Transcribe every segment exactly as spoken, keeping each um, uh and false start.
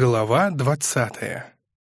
Глава двадцатая.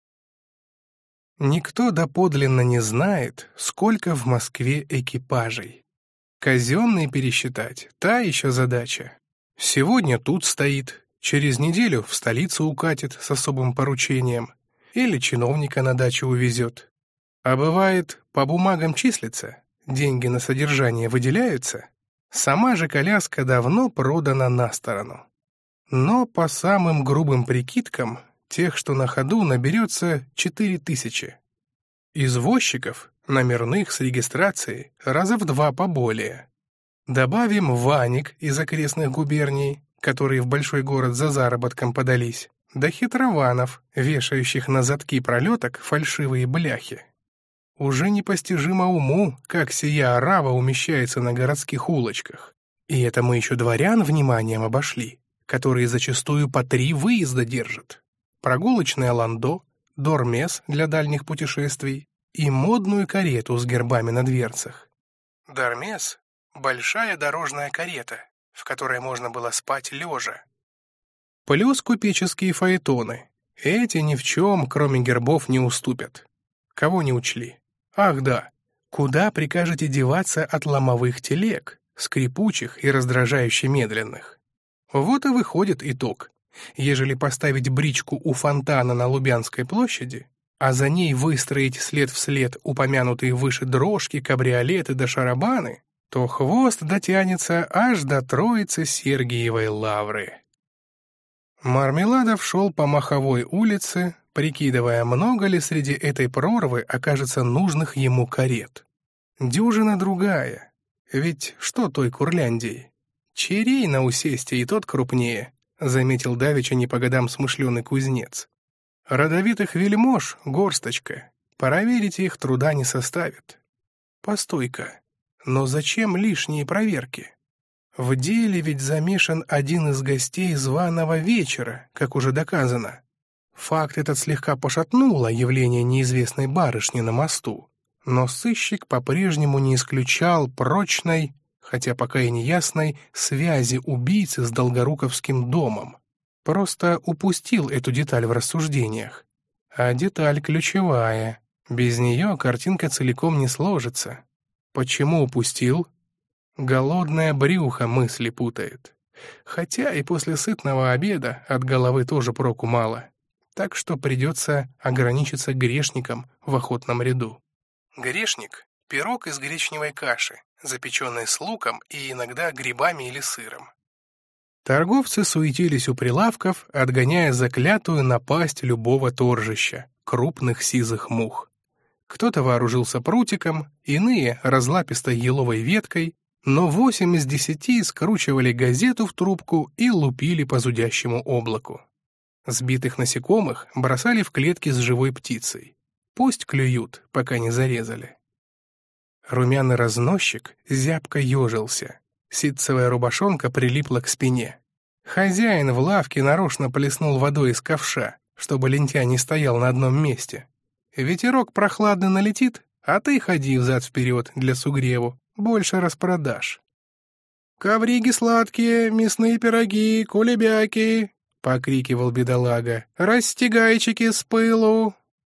Никто доподлинно не знает, сколько в Москве экипажей. Казенные пересчитать — та еще задача. Сегодня тут стоит, через неделю в столицу укатит с особым поручением или чиновника на дачу увезет. А бывает, по бумагам числится, деньги на содержание выделяются, сама же коляска давно продана на сторону. Но по самым грубым прикидкам, тех, что на ходу, наберется четыре тысячи. Извозчиков, номерных с регистрацией, раза в два поболее. Добавим ваник из окрестных губерний, которые в большой город за заработком подались, да хитрованов, вешающих на задки пролеток фальшивые бляхи. Уже непостижимо уму, как сия орава умещается на городских улочках. И это мы еще дворян вниманием обошли, которые зачастую по три выезда держат. Прогулочное ландо, дормес для дальних путешествий и модную карету с гербами на дверцах. Дормес — большая дорожная карета, в которой можно было спать лежа. Плюс купеческие фаэтоны. Эти ни в чем, кроме гербов, не уступят. Кого не учли? Ах да, куда прикажете деваться от ломовых телег, скрипучих и раздражающе медленных? Вот и выходит итог. Ежели поставить бричку у фонтана на Лубянской площади, а за ней выстроить след в след упомянутые выше дрожки, кабриолеты да шарабаны, то хвост дотянется аж до Троицы Сергиевой Лавры. Мармеладов шел по Маховой улице, прикидывая, много ли среди этой прорвы окажется нужных ему карет. Дюжина другая. Ведь что той Курляндии? «Чирей на усесте, и тот крупнее», — заметил давеча не по годам смышленый кузнец. «Родовитых вельмож — горсточка. Проверить их труда не составит». Постой-ка, но зачем лишние проверки? В деле ведь замешан один из гостей званого вечера, как уже доказано. Факт этот слегка пошатнуло явление неизвестной барышни на мосту, но сыщик по-прежнему не исключал прочной, хотя пока и не ясной, связи убийцы с Долгоруковским домом. Просто упустил эту деталь в рассуждениях. А деталь ключевая. Без нее картинка целиком не сложится. Почему упустил? Голодное брюхо мысли путает. Хотя и после сытного обеда от головы тоже проку мало. Так что придется ограничиться грешником в охотном ряду. Грешник — пирог из гречневой каши, запеченный с луком и иногда грибами или сыром. Торговцы суетились у прилавков, отгоняя заклятую напасть любого торжища — крупных сизых мух. Кто-то вооружился прутиком, иные — разлапистой еловой веткой, но восемь из десяти скручивали газету в трубку и лупили по зудящему облаку. Сбитых насекомых бросали в клетки с живой птицей. Пусть клюют, пока не зарезали. Румяный разносчик зябко ежился. Ситцевая рубашонка прилипла к спине. Хозяин в лавке нарочно плеснул водой из ковша, чтобы лентяй не стоял на одном месте. Ветерок прохладно налетит, а ты ходи взад-вперед для сугреву, больше распродашь. «Ковриги сладкие, мясные пироги, кулебяки!» — покрикивал бедолага. «Растягайчики с пылу!»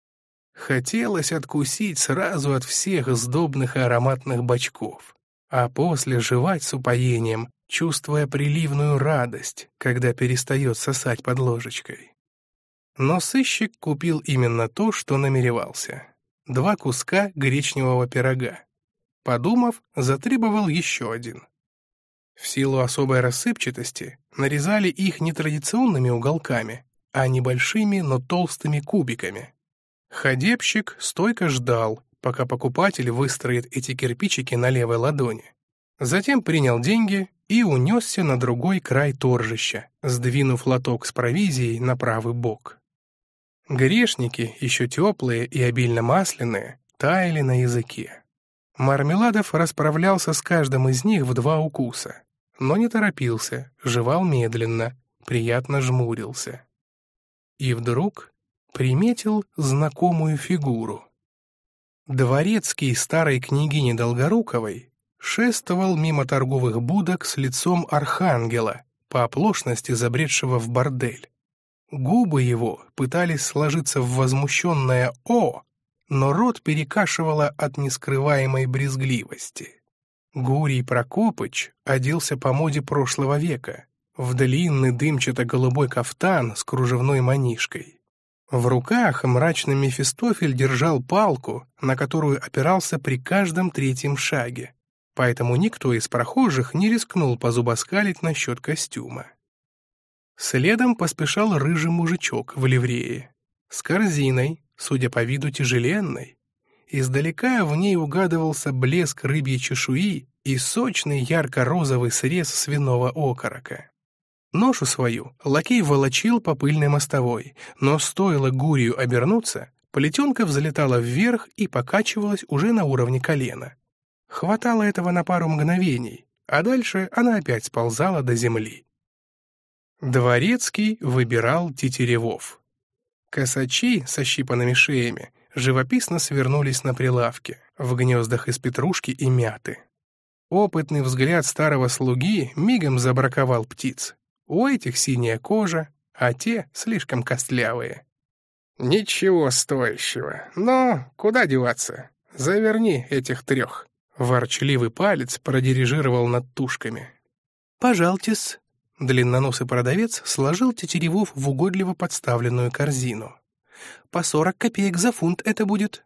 Хотелось откусить сразу от всех сдобных и ароматных бочков, а после жевать с упоением, чувствуя приливную радость, когда перестает сосать под ложечкой. Но сыщик купил именно то, что намеревался. Два куска гречневого пирога. Подумав, затребовал еще один. В силу особой рассыпчатости нарезали их не традиционными уголками, а небольшими, но толстыми кубиками. Ходебщик стойко ждал, пока покупатель выстроит эти кирпичики на левой ладони. Затем принял деньги и унесся на другой край торжища, сдвинув лоток с провизией на правый бок. Грешники, еще теплые и обильно масляные, таяли на языке. Мармеладов расправлялся с каждым из них в два укуса, но не торопился, жевал медленно, приятно жмурился. И вдруг приметил знакомую фигуру. Дворецкий старой княгини Долгоруковой шествовал мимо торговых будок с лицом архангела, по оплошности забредшего в бордель. Губы его пытались сложиться в возмущенное «О», но рот перекашивало от нескрываемой брезгливости. Гурий Прокопыч оделся по моде прошлого века, в длинный дымчато-голубой кафтан с кружевной манишкой. В руках мрачный Мефистофель держал палку, на которую опирался при каждом третьем шаге, поэтому никто из прохожих не рискнул позубоскалить насчет костюма. Следом поспешал рыжий мужичок в ливрее, с корзиной, судя по виду тяжеленной. Издалека в ней угадывался блеск рыбьей чешуи и сочный ярко-розовый срез свиного окорока. Ношу свою лакей волочил по пыльной мостовой, но стоило Гурию обернуться, плетенка взлетала вверх и покачивалась уже на уровне колена. Хватало этого на пару мгновений, а дальше она опять сползала до земли. Дворецкий выбирал тетеревов. Косачи со щипанными шеями живописно свернулись на прилавке, в гнездах из петрушки и мяты. Опытный взгляд старого слуги мигом забраковал птиц. У этих синяя кожа, а те слишком костлявые. «Ничего стоящего, но куда деваться? Заверни этих трех». Ворчливый палец продирижировал над тушками. «Пожалтесь». Длинноносый продавец сложил тетеревов в угодливо подставленную корзину. «По сорок копеек за фунт это будет».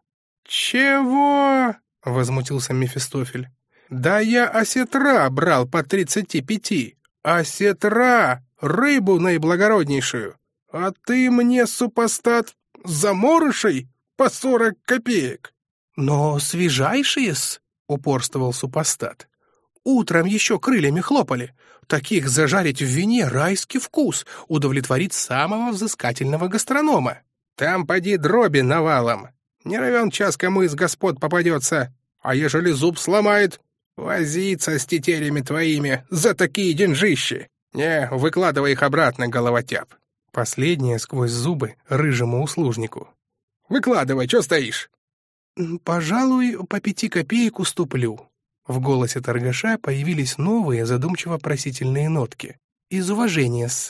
«Чего?» — возмутился Мефистофель. «Да я осетра брал по тридцати пяти. Осетра, рыбу наиблагороднейшую. А ты мне, супостат, заморышей по сорок копеек». «Но свежайшие-с», — упорствовал супостат. «Утром еще крыльями хлопали. Таких зажарить в вине райский вкус, удовлетворит самого взыскательного гастронома. Там поди дроби навалом. Не равен час кому из господ попадется. А ежели зуб сломает, возиться с тетерями твоими за такие деньжищи. Не, выкладывай их обратно, головотяп». Последнее сквозь зубы рыжему услужнику. «Выкладывай, чё стоишь?» «Пожалуй, по пяти копеек уступлю». В голосе торгаша появились новые задумчиво-просительные нотки. «Из уважения-с».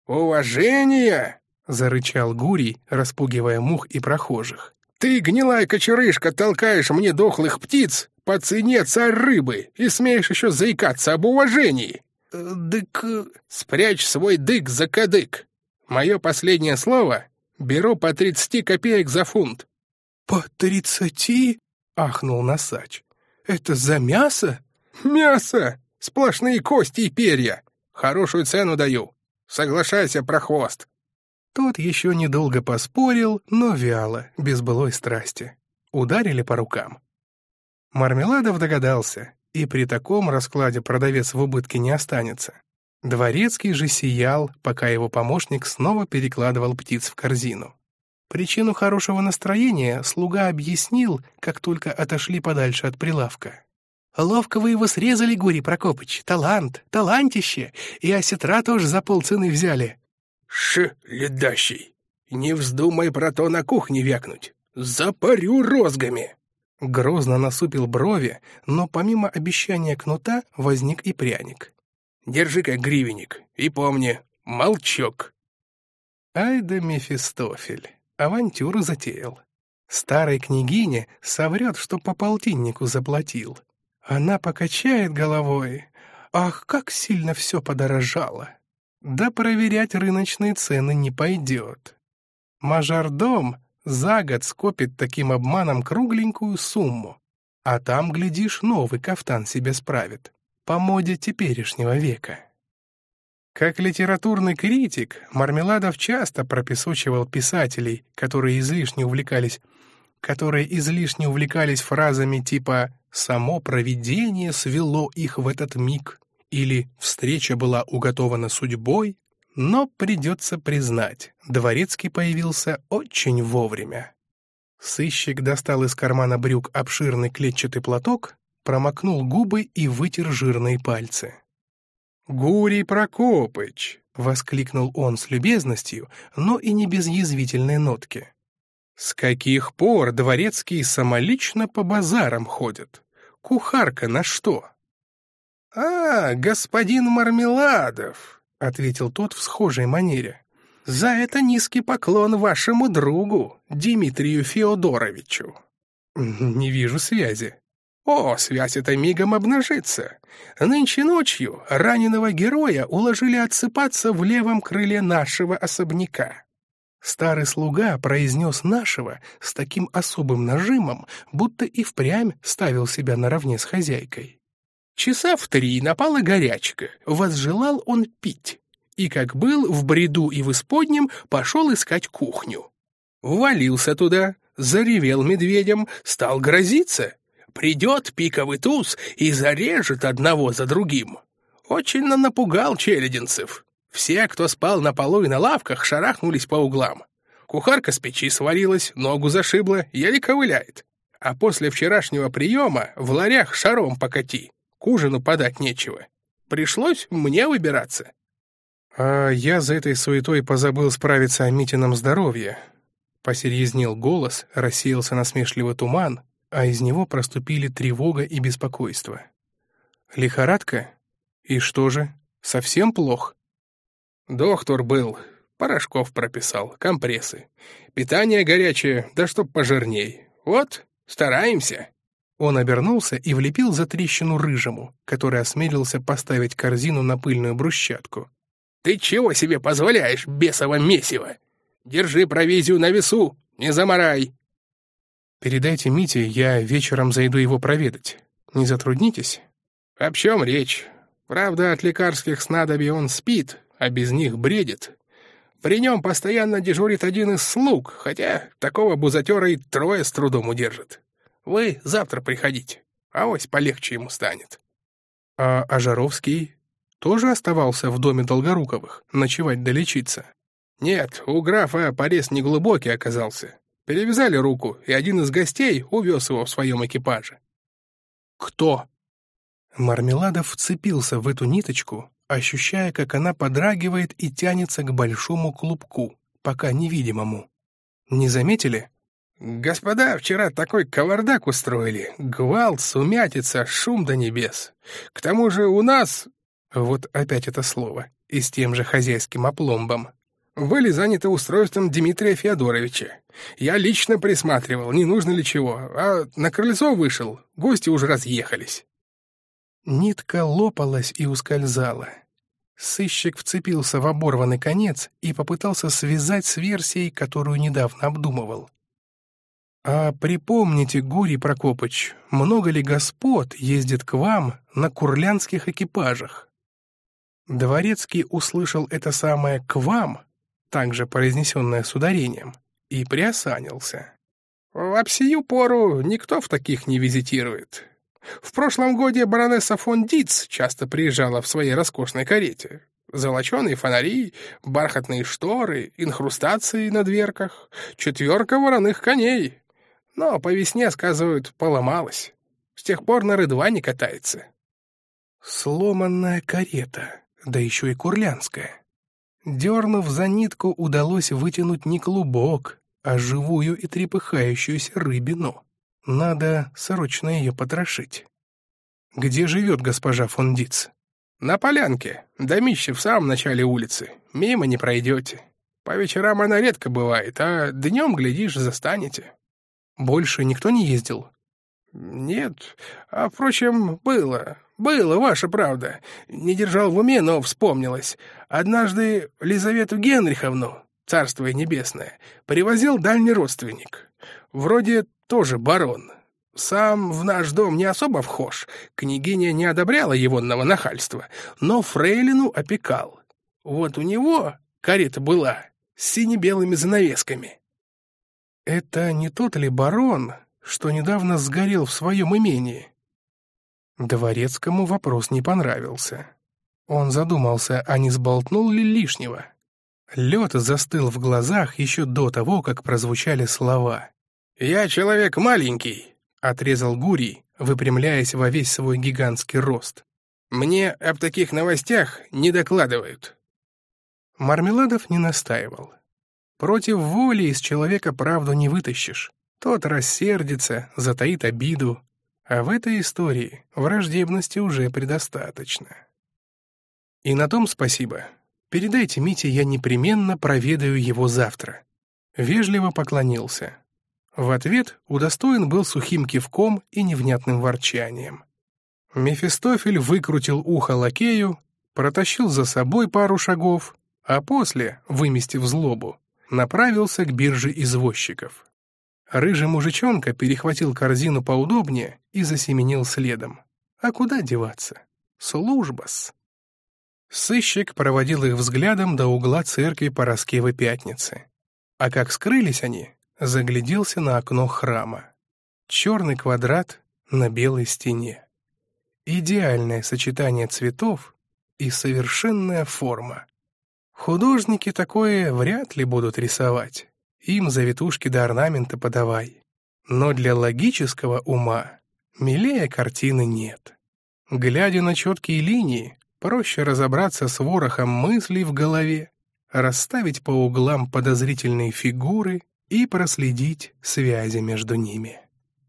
«Уважение?» — зарычал Гурий, распугивая мух и прохожих. «Ты, гнилая кочерышка, толкаешь мне дохлых птиц по цене царь рыбы и смеешь еще заикаться об уважении?» «Дык...» «Спрячь свой дык за кадык. Мое последнее слово — беру по тридцати копеек за фунт». «По тридцати?» — ахнул Носач. «Это за мясо?» «Мясо! Сплошные кости и перья! Хорошую цену даю! Соглашайся, прохвост!» Тот еще недолго поспорил, но вяло, без былой страсти. Ударили по рукам. Мармеладов догадался, и при таком раскладе продавец в убытке не останется. Дворецкий же сиял, пока его помощник снова перекладывал птиц в корзину. Причину хорошего настроения слуга объяснил, как только отошли подальше от прилавка. «Ловко вы его срезали, Гурий Прокопыч, талант, талантище, и осетра тоже за полцены взяли». «Ш, ледащий, не вздумай про то на кухне вякнуть, запарю розгами». Грозно насупил брови, но помимо обещания кнута возник и пряник. «Держи-ка гривенник, и помни, молчок». Ай да Мефистофель. Авантюру затеял. Старой княгине соврет, что по полтиннику заплатил. Она покачает головой. Ах, как сильно все подорожало. Да проверять рыночные цены не пойдет. Мажордом за год скопит таким обманом кругленькую сумму. А там, глядишь, новый кафтан себе справит. По моде теперешнего века. Как литературный критик, Мармеладов часто пропесочивал писателей, которые излишне увлекались, которые излишне увлекались фразами типа «само провидение свело их в этот миг» или «встреча была уготована судьбой», но придется признать, Дворецкий появился очень вовремя. Сыщик достал из кармана брюк обширный клетчатый платок, промокнул губы и вытер жирные пальцы. «Гурий Прокопыч!» — воскликнул он с любезностью, но и не без язвительной нотки. «С каких пор Дворецкий самолично по базарам ходит? Кухарка на что?» «А, господин Мармеладов!» — ответил тот в схожей манере. За это низкий поклон вашему другу, Дмитрию Феодоровичу». «Не вижу связи». «О, связь эта мигом обнажится. Нынче ночью раненого героя уложили отсыпаться в левом крыле нашего особняка». Старый слуга произнес «нашего» с таким особым нажимом, будто и впрямь ставил себя наравне с хозяйкой. Часа в три напала горячка, возжелал он пить, и, как был в бреду и в исподнем, пошел искать кухню. Ввалился туда, заревел медведем, стал грозиться. Придет пиковый туз и зарежет одного за другим. Очень напугал челядинцев. Все, кто спал на полу и на лавках, шарахнулись по углам. Кухарка с печи свалилась, ногу зашибла, еле ковыляет. А после вчерашнего приема в ларях шаром покати. К ужину подать нечего. Пришлось мне выбираться. А я за этой суетой позабыл справиться о Митином здоровье. Посерьезнел голос, рассеялся насмешливый туман, а из него проступили тревога и беспокойство. Лихорадка? И что же, совсем плох? Доктор был, порошков прописал, компрессы. Питание горячее, да чтоб пожирней. Вот, стараемся. Он обернулся и влепил за трещину рыжему, который осмелился поставить корзину на пыльную брусчатку. «Ты чего себе позволяешь, бесово месиво? Держи провизию на весу, не замарай!» «Передайте Мите, я вечером зайду его проведать. Не затруднитесь?» «О чем речь? Правда, от лекарских снадобий он спит, а без них бредит. При нем постоянно дежурит один из слуг, хотя такого бузатера и трое с трудом удержат. Вы завтра приходите, авось полегче ему станет». «А Ажаровский тоже оставался в доме Долгоруковых, ночевать да лечиться?» «Нет, у графа порез неглубокий оказался. Перевязали руку, и один из гостей увез его в своем экипаже». «Кто?» Мармеладов вцепился в эту ниточку, ощущая, как она подрагивает и тянется к большому клубку, пока невидимому. «Не заметили?» «Господа вчера такой кавардак устроили. Гвалт, сумятица, шум до небес. К тому же у нас...» Вот опять это слово, и с тем же хозяйским опломбом. «Были заняты устройством Дмитрия Феодоровича. Я лично присматривал, не нужно ли чего, а на крыльцо вышел, гости уже разъехались». Нитка лопалась и ускользала. Сыщик вцепился в оборванный конец и попытался связать с версией, которую недавно обдумывал. «А припомните, Гурий Прокопыч, много ли господ ездит к вам на курлянских экипажах?» Дворецкий услышал это самое «к вам», также произнесенное с ударением, и приосанился. «В сию пору никто в таких не визитирует. В прошлом годе баронесса фон Диц часто приезжала в своей роскошной карете. Золоченые фонари, бархатные шторы, инхрустации на дверках, четверка вороных коней. Но по весне, сказывают, поломалась. С тех пор на рыдване катается». Сломанная карета, да еще и курлянская. Дернув за нитку, удалось вытянуть не клубок, а живую и трепыхающуюся рыбину. Надо срочно ее потрошить. «Где живет госпожа фон Диц?» «На полянке, домище в самом начале улицы. Мимо не пройдете. По вечерам она редко бывает, а днем, глядишь, застанете». «Больше никто не ездил?» «Нет, а, впрочем, было, было, ваша правда. Не держал в уме, но вспомнилось. Однажды Лизавету Генриховну, царство ей небесное, привозил дальний родственник. Вроде тоже барон. Сам в наш дом не особо вхож, княгиня не одобряла егонного нахальства, но фрейлину опекал. Вот у него карета была с сине-белыми занавесками». «Это не тот ли барон, что недавно сгорел в своем имении?» Дворецкому вопрос не понравился. Он задумался, а не сболтнул ли лишнего. Лед застыл в глазах еще до того, как прозвучали слова. «Я человек маленький», — отрезал Гурий, выпрямляясь во весь свой гигантский рост. «Мне об таких новостях не докладывают». Мармеладов не настаивал. Против воли из человека правду не вытащишь. Тот рассердится, затаит обиду. А в этой истории враждебности уже предостаточно. «И на том спасибо. Передайте Мите, я непременно проведаю его завтра». Вежливо поклонился. В ответ удостоен был сухим кивком и невнятным ворчанием. Мефистофель выкрутил ухо лакею, протащил за собой пару шагов, а после, выместив злобу, направился к бирже извозчиков. Рыжий мужичонка перехватил корзину поудобнее и засеменил следом. А куда деваться? Служба-с. Сыщик проводил их взглядом до угла церкви Параскевы Пятницы. А как скрылись они, загляделся на окно храма. Черный квадрат на белой стене. Идеальное сочетание цветов и совершенная форма. Художники такое вряд ли будут рисовать. Им завитушки до орнамента подавай. Но для логического ума милее картины нет. Глядя на четкие линии, проще разобраться с ворохом мыслей в голове, расставить по углам подозрительные фигуры и проследить связи между ними.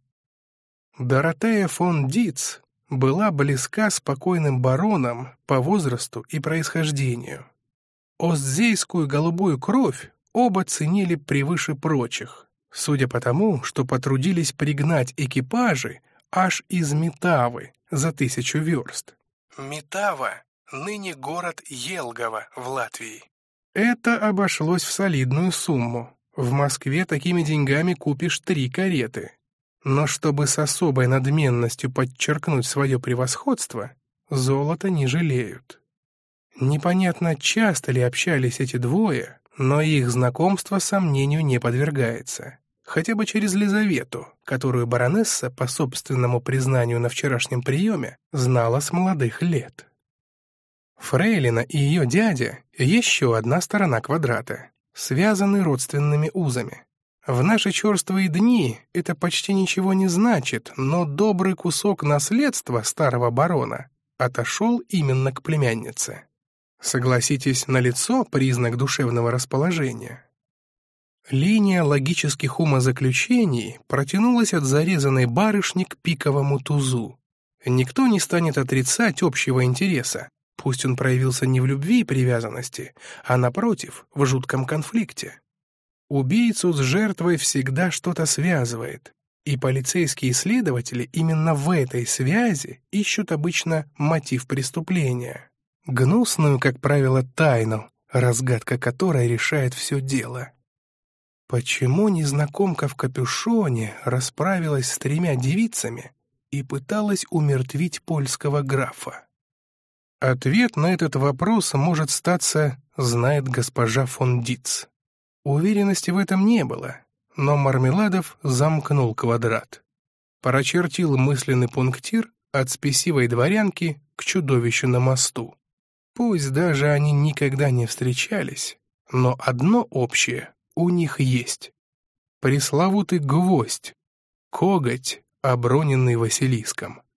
Доротея фон Диц была близка спокойным баронам по возрасту и происхождению. Остзейскую голубую кровь оба ценили превыше прочих, судя по тому, что потрудились пригнать экипажи аж из Метавы за тысячу верст. Метава — ныне город Елгово в Латвии. Это обошлось в солидную сумму. В Москве такими деньгами купишь три кареты. Но чтобы с особой надменностью подчеркнуть свое превосходство, золота не жалеют. Непонятно, часто ли общались эти двое, но их знакомство сомнению не подвергается. Хотя бы через Лизавету, которую баронесса, по собственному признанию на вчерашнем приеме, знала с молодых лет. Фрейлина и ее дядя — еще одна сторона квадрата, связаны родственными узами. В наши черствые дни это почти ничего не значит, но добрый кусок наследства старого барона отошел именно к племяннице. Согласитесь, налицо признак душевного расположения. Линия логических умозаключений протянулась от зарезанной барышни к пиковому тузу. Никто не станет отрицать общего интереса, пусть он проявился не в любви и привязанности, а, напротив, в жутком конфликте. Убийцу с жертвой всегда что-то связывает, и полицейские следователи именно в этой связи ищут обычно мотив преступления. Гнусную, как правило, тайну, разгадка которой решает все дело. Почему незнакомка в капюшоне расправилась с тремя девицами и пыталась умертвить польского графа? Ответ на этот вопрос, может статься, знает госпожа фон Диц. Уверенности в этом не было, но Мармеладов замкнул квадрат. Прочертил мысленный пунктир от спесивой дворянки к чудовищу на мосту. Пусть даже они никогда не встречались, но одно общее у них есть. Пресловутый гвоздь, коготь, оброненный Василиском.